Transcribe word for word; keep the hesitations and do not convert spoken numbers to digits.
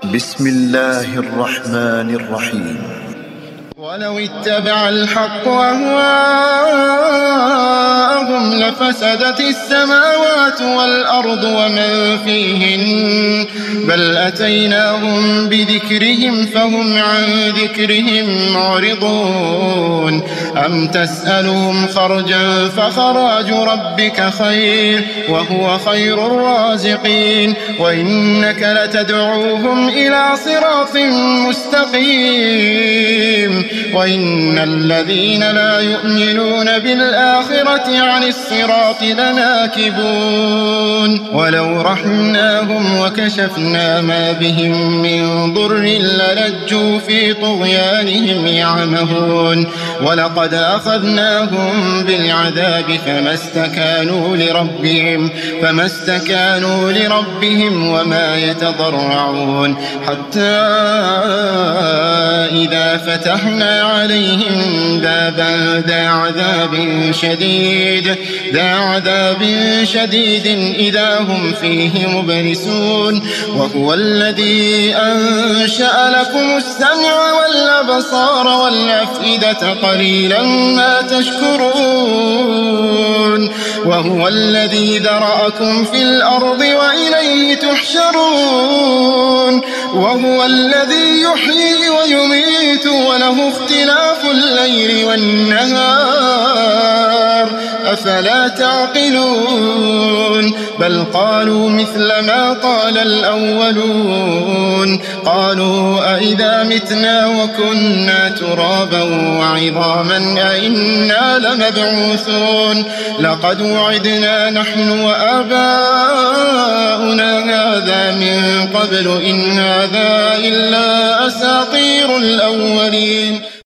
بسم الله الرحمن الرحيم. ولو اتبع الحق أهواءهم لفسدت السماوات والأرض ومن فيهن بل أتيناهم بذكرهم فهم عن ذكرهم معرضون. أم تسألهم خرجا فخراج ربك خير وهو خير الرازقين وإنك لتدعوهم إلى صراط مستقيم وإن الذين لا يؤمنون بالآخرة عن الصراط لناكبون. ولو رحمناهم وكشفنا ما بهم من ضر للجوا في طغيانهم يعمهون. ولقد أخذناهم بالعذاب فما استكانوا لربهم فما استكانوا لربهم وما يتضرعون حتى إذا فتحنا عليهم بابا ذا عذاب شديد ذا عذاب شديد إذا هم فيه مبلسون. وهو الذي أنشأ لكم السمع والأبصار والأفئدة قليلا ما تشكرون. وهو الذي ذرأكم في الأرض وإليه تحشرون. وهو الذي يحيي ويميت وله اختلاف الليل والنهار أفلا تعقلون. بل قالوا مثل ما قال الأولون قالوا أئذا متنا وكنا ترابا وعظاما أئنا لمبعوثون. لقد وعدنا نحن وآباؤنا هذا من قبل إن هذا إلا أساطير الأولين.